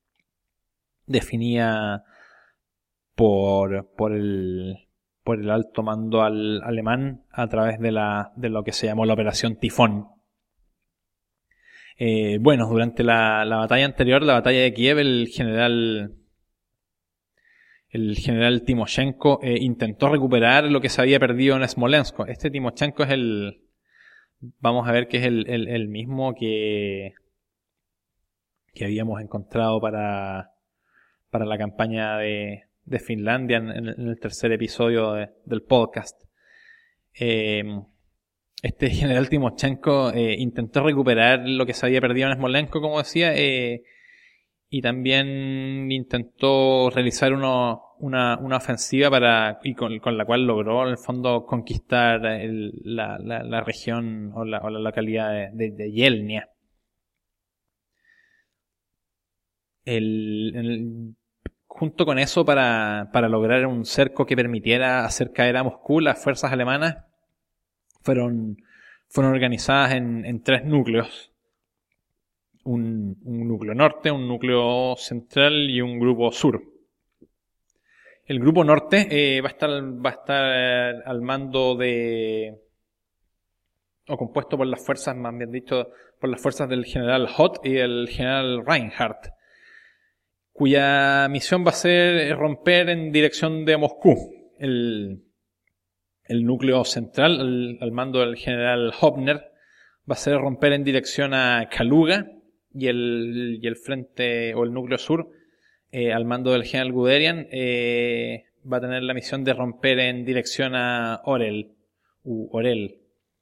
S1: definida por, por el, por el alto mando al, alemán a través de la, de lo que se llamó la Operación Tifón. Eh, bueno, durante la, la batalla anterior, la batalla de Kiev, el general El general Timoshenko eh, intentó recuperar lo que se había perdido en Smolensk. Este Timoshenko es el... Vamos a ver que es el, el, el mismo que, que habíamos encontrado para, para la campaña de, de Finlandia en, en el tercer episodio de, del podcast. Eh, este general Timoshenko eh, intentó recuperar lo que se había perdido en Smolensk, como decía, eh, y también intentó realizar uno, una, una ofensiva para y con, con la cual logró en el fondo conquistar el, la, la, la región o la, o la localidad de, de, de Yelnya. El, el, junto con eso, para, para lograr un cerco que permitiera hacer caer a Moscú, las fuerzas alemanas fueron, fueron organizadas en, en tres núcleos. Un, un núcleo norte, un núcleo central y un grupo sur. El grupo norte eh, va a estar, va a estar al mando de, o compuesto por las fuerzas, más bien dicho, por las fuerzas del general Hoth y el general Reinhardt, cuya misión va a ser romper en dirección de Moscú. El, el núcleo central, al, al mando del general Hofner, va a ser romper en dirección a Kaluga. Y el, y el frente o el núcleo sur, eh, al mando del general Guderian, eh, va a tener la misión de romper en dirección a Orel. U Orel.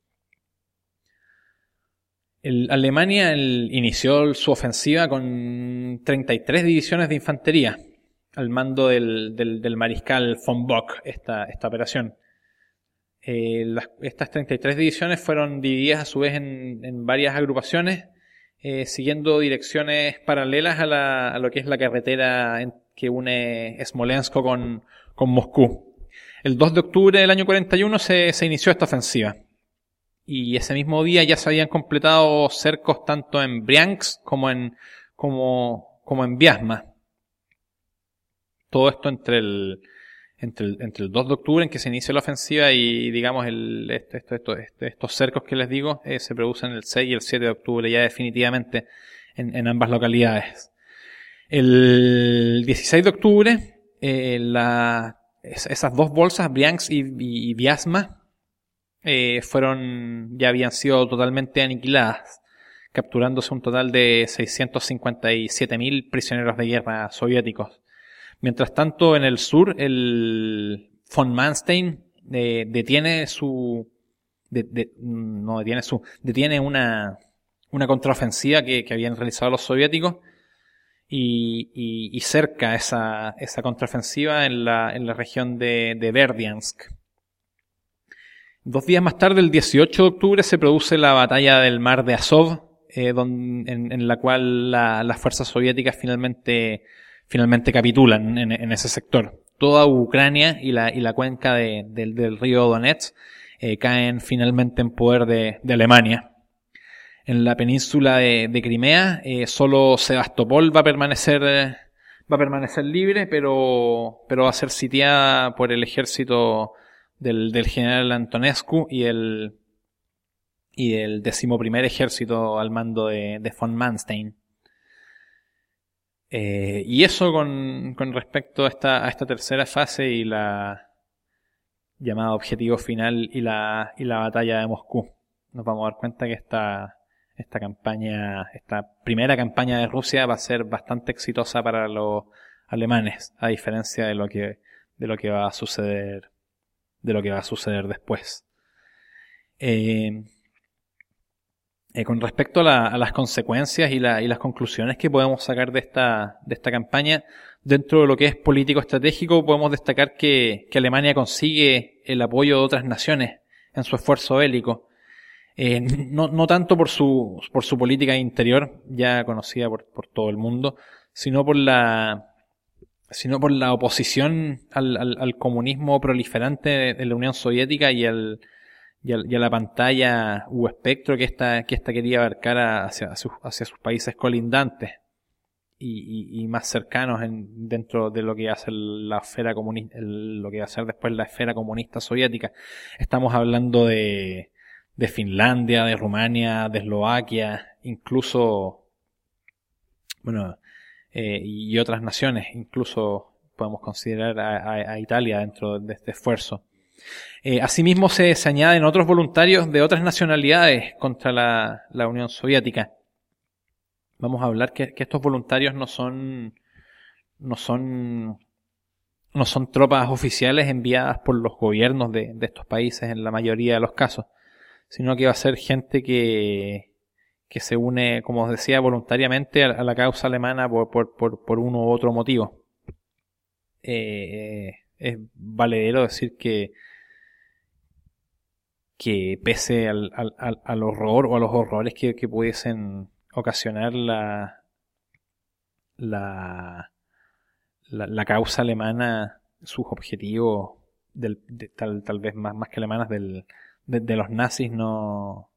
S1: El, Alemania el, inició su ofensiva con treinta y tres divisiones de infantería, al mando del, del, del mariscal von Bock, esta, esta operación. Eh, las, estas treinta y tres divisiones fueron divididas a su vez en, en varias agrupaciones, Eh, siguiendo direcciones paralelas a, la, a lo que es la carretera en, que une Smolensk con, con Moscú. El dos de octubre del año cuarenta y uno se, se inició esta ofensiva. Y ese mismo día ya se habían completado cercos tanto en Briansk como en, como, como en Vyazma. Todo esto entre el, entre el, entre el dos de octubre en que se inicia la ofensiva y digamos el, esto, esto, esto, esto, estos cercos que les digo eh, se producen el seis y el siete de octubre ya definitivamente en, en ambas localidades. El dieciséis de octubre eh, la, esas dos bolsas, Briansk y, y, y Vyazma, eh, fueron, ya habían sido totalmente aniquiladas, capturándose un total de seiscientos cincuenta y siete mil prisioneros de guerra soviéticos. Mientras tanto, en el sur, el von Manstein eh, detiene su... De, de, no detiene su... detiene una, una contraofensiva que, que habían realizado los soviéticos y, y, y cerca esa, esa contraofensiva en la, en la región de, de Berdiansk. Dos días más tarde, el dieciocho de octubre, se produce la batalla del mar de Azov, eh, donde, en, en la cual la, las fuerzas soviéticas finalmente, finalmente capitulan en, en ese sector. Toda Ucrania y la, y la cuenca de, de, del río Donetsk eh, caen finalmente en poder de, de Alemania. En la península de, de Crimea, eh, solo Sebastopol va a permanecer, eh, va a permanecer libre, pero, pero va a ser sitiada por el ejército del, del general Antonescu y el, y el decimoprimer ejército al mando de, de von Manstein. Eh, y eso con, con respecto a esta, a esta tercera fase y la llamada objetivo final y la, y la batalla de Moscú. Nos vamos a dar cuenta que esta, esta campaña, esta primera campaña de Rusia va a ser bastante exitosa para los alemanes, a diferencia de lo que, de lo que va a suceder, de lo que va a suceder después. Eh, eh, con respecto a, la, a las consecuencias y, la, y las conclusiones que podemos sacar de esta, de esta campaña, dentro de lo que es político estratégico, podemos destacar que, que Alemania consigue el apoyo de otras naciones en su esfuerzo bélico. Eh, no, no tanto por su, por su política interior, ya conocida por, por todo el mundo, sino por la, sino por la oposición al, al, al comunismo proliferante de, de la Unión Soviética y al, y a, y a la pantalla u espectro que esta, que esta quería abarcar hacia, hacia, sus, hacia sus países colindantes y, y, y más cercanos en, dentro de lo que va a ser la esfera comunista, el, lo que va a ser después la esfera comunista soviética. Estamos hablando de, de Finlandia, de Rumania, de Eslovaquia, incluso, bueno, eh, y otras naciones, incluso podemos considerar a, a, a Italia dentro de este esfuerzo. Eh, asimismo se, se añaden otros voluntarios de otras nacionalidades contra la, la Unión Soviética. Vamos a hablar que, que estos voluntarios no son, no son, no son tropas oficiales enviadas por los gobiernos de, de estos países en la mayoría de los casos, sino que va a ser gente que, que se une, como os decía, voluntariamente a, a la causa alemana por, por, por, por uno u otro motivo. Eh, es valedero decir que que pese al, al, al, al horror o a los horrores que, que pudiesen ocasionar la, la, la, la causa alemana, sus objetivos, del, de, tal, tal vez más, más que alemanas, del, de, de los nazis, no,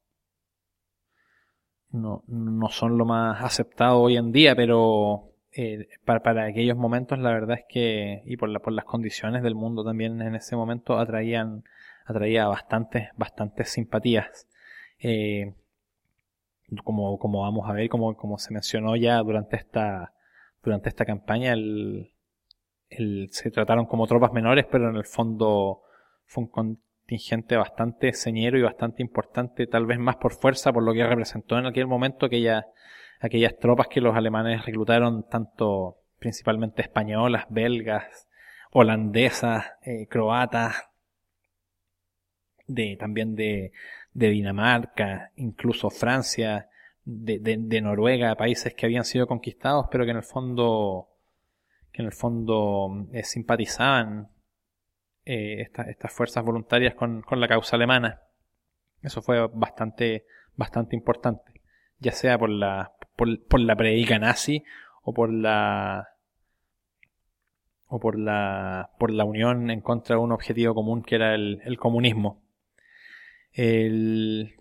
S1: no, no son lo más aceptado hoy en día, pero eh, para, para aquellos momentos la verdad es que, y por, la, por las condiciones del mundo también en ese momento, atraían atraía bastantes, bastantes simpatías. Eh, como, como vamos a ver, como, como se mencionó ya durante esta, durante esta campaña, el, el, se trataron como tropas menores, pero en el fondo fue un contingente bastante señero y bastante importante, tal vez más por fuerza, por lo que representó en aquel momento aquella, aquellas tropas que los alemanes reclutaron, tanto principalmente españolas, belgas, holandesas, eh, croatas, de también de, de Dinamarca, incluso Francia, de, de, de Noruega, países que habían sido conquistados, pero que en el fondo que en el fondo eh, simpatizaban eh, esta, estas fuerzas voluntarias con, con la causa alemana. Eso fue bastante bastante importante, ya sea por la por, por la predica nazi o por la o por la por la unión en contra de un objetivo común que era el, el comunismo. El...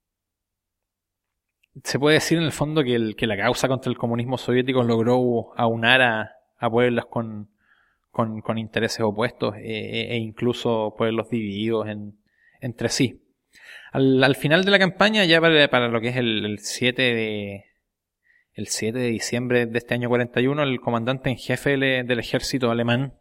S1: Se puede decir en el fondo que, el, que la causa contra el comunismo soviético logró aunar a, a pueblos con, con, con intereses opuestos e, e incluso pueblos divididos en, entre sí. Al, al final de la campaña, ya para, para lo que es el, el siete de el siete de diciembre de este año cuarenta y uno, el comandante en jefe del, del ejército alemán,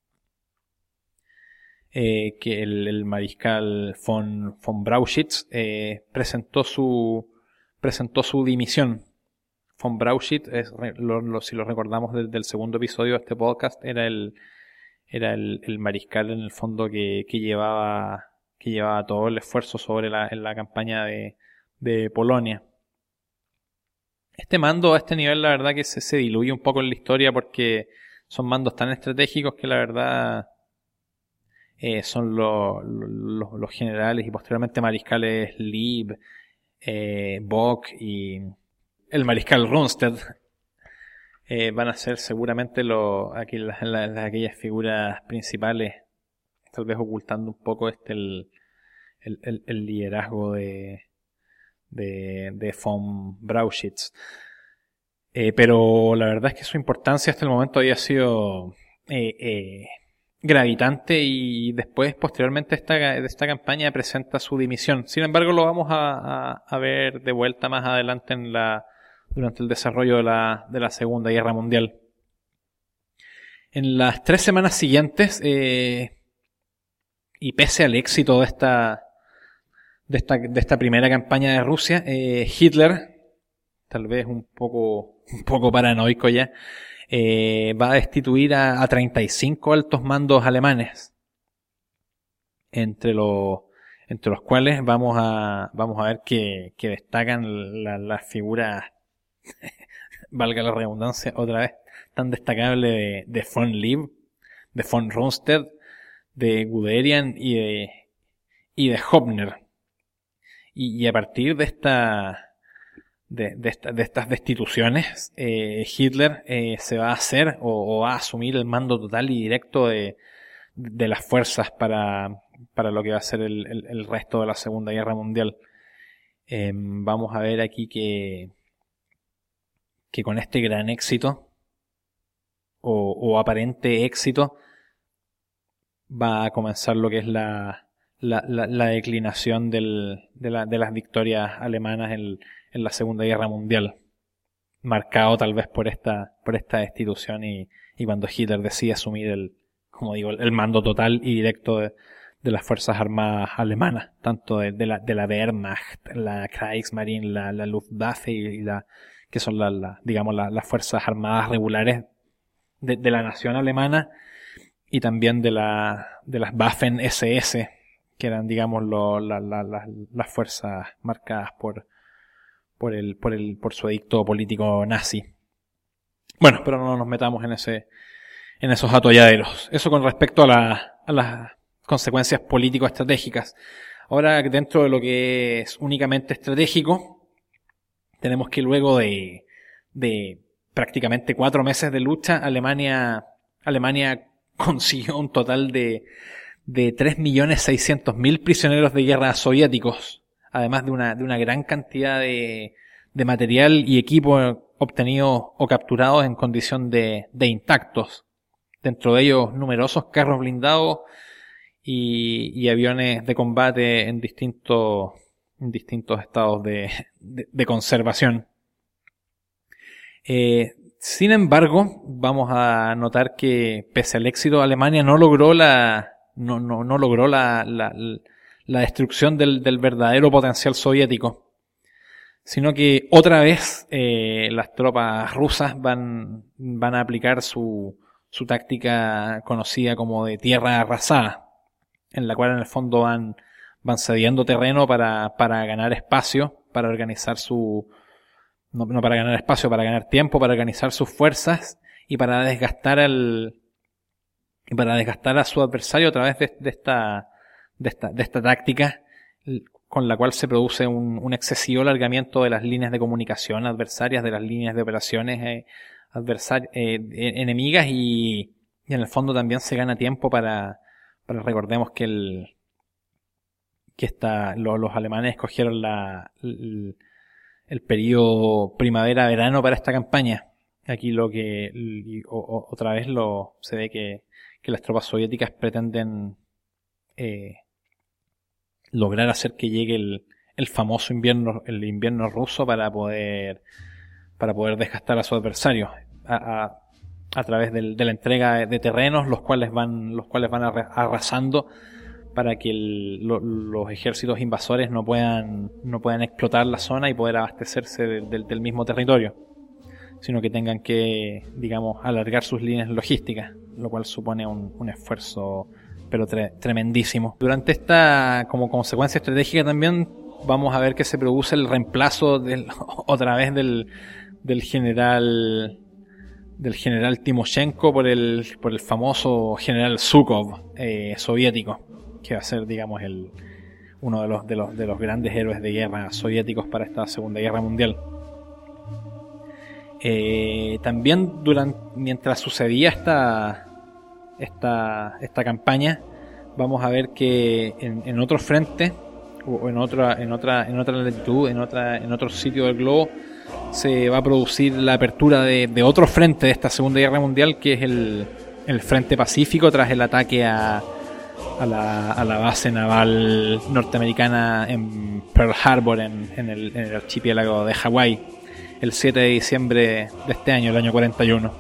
S1: Eh, que el, el mariscal von, von Brauchitsch eh, presentó su presentó su dimisión. Von Brauchit, es, lo, lo, si lo recordamos del, del segundo episodio de este podcast, era el era el, el mariscal en el fondo que, que llevaba que llevaba todo el esfuerzo sobre la, en la campaña de, de Polonia. Este mando a este nivel, la verdad que se, se diluye un poco en la historia porque son mandos tan estratégicos que la verdad eh, son los lo, lo, generales y posteriormente mariscales Lieb, eh, Bock y el mariscal Rundstedt. Eh, van a ser seguramente lo, aquí, las, las, aquellas figuras principales, tal vez ocultando un poco este el, el, el, el liderazgo de, de, de von Brauchitsch. Eh, pero la verdad es que su importancia hasta el momento había sido eh, eh, gravitante y después, posteriormente, esta, de esta campaña presenta su dimisión. Sin embargo, lo vamos a, a, a ver de vuelta más adelante en la durante el desarrollo de la, de la Segunda Guerra Mundial. En las tres semanas siguientes, eh, y pese al éxito de esta, de esta, de esta primera campaña de Rusia, eh, Hitler, tal vez un poco, un poco paranoico ya, eh, va a destituir a, a treinta y cinco altos mandos alemanes, entre los, entre los cuales vamos a, vamos a ver que, que destacan las la figuras valga la redundancia otra vez, tan destacable de, de von Lieb, de von Rundstedt, de Guderian y de, y de Hopner. Y, y a partir de esta, de, de, esta, de estas destituciones, eh, Hitler eh, se va a hacer o, o va a asumir el mando total y directo de, de las fuerzas para, para lo que va a ser el, el, el resto de la Segunda Guerra Mundial. Eh, vamos a ver aquí que que con este gran éxito o, o aparente éxito va a comenzar lo que es la, la, la, la declinación del, de, la, de las victorias alemanas en, en la Segunda Guerra Mundial, marcado tal vez por esta, por esta destitución y, y cuando Hitler decide asumir el, como digo, el mando total y directo de, de las Fuerzas Armadas alemanas, tanto de, de, la, de la Wehrmacht, la Kriegsmarine, la, la Luftwaffe y la que son las, la, digamos, la, las fuerzas armadas regulares de, de la nación alemana y también de la de las Waffen ese ese, que eran, digamos, lo, la, la, la, las fuerzas marcadas por por el por el por su edicto político nazi. Bueno, pero no nos metamos en ese en esos atolladeros. Eso con respecto a, la, a las consecuencias político-estratégicas. Ahora, dentro de lo que es únicamente estratégico, tenemos que luego de, de prácticamente cuatro meses de lucha, Alemania, Alemania consiguió un total de, de tres millones seiscientos mil prisioneros de guerra soviéticos, además de una, de una gran cantidad de, de material y equipo obtenidos o capturados en condición de, de intactos. Dentro de ellos numerosos carros blindados y, y aviones de combate en distintos en distintos estados de, de, de conservación. Eh, sin embargo, vamos a notar que pese al éxito, Alemania no logró la no no no logró la la, la destrucción del, del verdadero potencial soviético, sino que otra vez eh, las tropas rusas van van a aplicar su su táctica conocida como de tierra arrasada, en la cual en el fondo van van cediendo terreno para, para ganar espacio, para organizar su, no, no para ganar espacio, para ganar tiempo, para organizar sus fuerzas y para desgastar al, y para desgastar a su adversario a través de, de esta, de esta, de esta táctica con la cual se produce un, un excesivo alargamiento de las líneas de comunicación adversarias, de las líneas de operaciones eh, adversarias, eh, enemigas y, y en el fondo también se gana tiempo para, para recordemos que el, que esta, lo, los alemanes escogieron la, el, el periodo primavera-verano para esta campaña. Aquí lo que, y, o, otra vez lo, se ve que, que las tropas soviéticas pretenden eh, lograr hacer que llegue el, el famoso invierno, el invierno ruso para poder, para poder desgastar a su adversario a, a, a través del, de la entrega de terrenos, los cuales van, los cuales van arrasando para que el, lo, los ejércitos invasores no puedan, no puedan explotar la zona y poder abastecerse de, de, del mismo territorio, sino que tengan que, digamos, alargar sus líneas logísticas, lo cual supone un, un esfuerzo pero tre- tremendísimo. Durante esta, como consecuencia estratégica también, vamos a ver que se produce el reemplazo del, otra vez del, del general del general Timoshenko por el por el famoso general Zhukov eh, soviético, que va a ser, digamos, el uno de los de los de los grandes héroes de guerra soviéticos para esta Segunda Guerra Mundial. Eh, también durante mientras sucedía esta esta esta campaña, vamos a ver que en, en otro frente o en otra en otra en otra latitud, en otra en otro sitio del globo, se va a producir la apertura de, de otro frente de esta Segunda Guerra Mundial, que es el, el Frente Pacífico, tras el ataque a, a, la, a la base naval norteamericana en Pearl Harbor, en, en, el, en el archipiélago de Hawái, el siete de diciembre de este año, el año cuarenta y uno.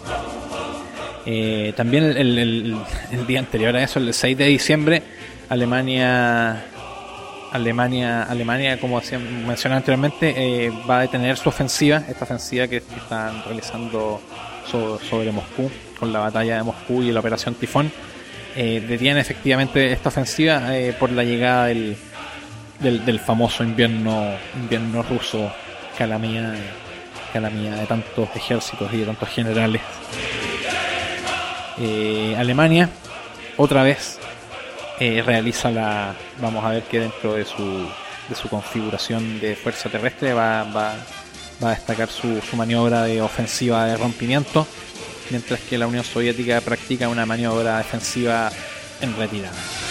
S1: Eh, también el, el, el, el día anterior a eso, el seis de diciembre, Alemania... Alemania, Alemania, como mencioné anteriormente, eh, va a detener su ofensiva, esta ofensiva que, que están realizando so, sobre Moscú, con la batalla de Moscú y la operación Tifón. Eh, detiene efectivamente esta ofensiva eh, por la llegada del, del, del famoso invierno, invierno ruso, calamidad, calamidad de tantos ejércitos y de tantos generales. Eh, Alemania, otra vez, Eh, realiza la, vamos a ver que dentro de su de su configuración de fuerza terrestre va, va, va a destacar su, su maniobra de ofensiva de rompimiento, mientras que la Unión Soviética practica una maniobra defensiva en retirada.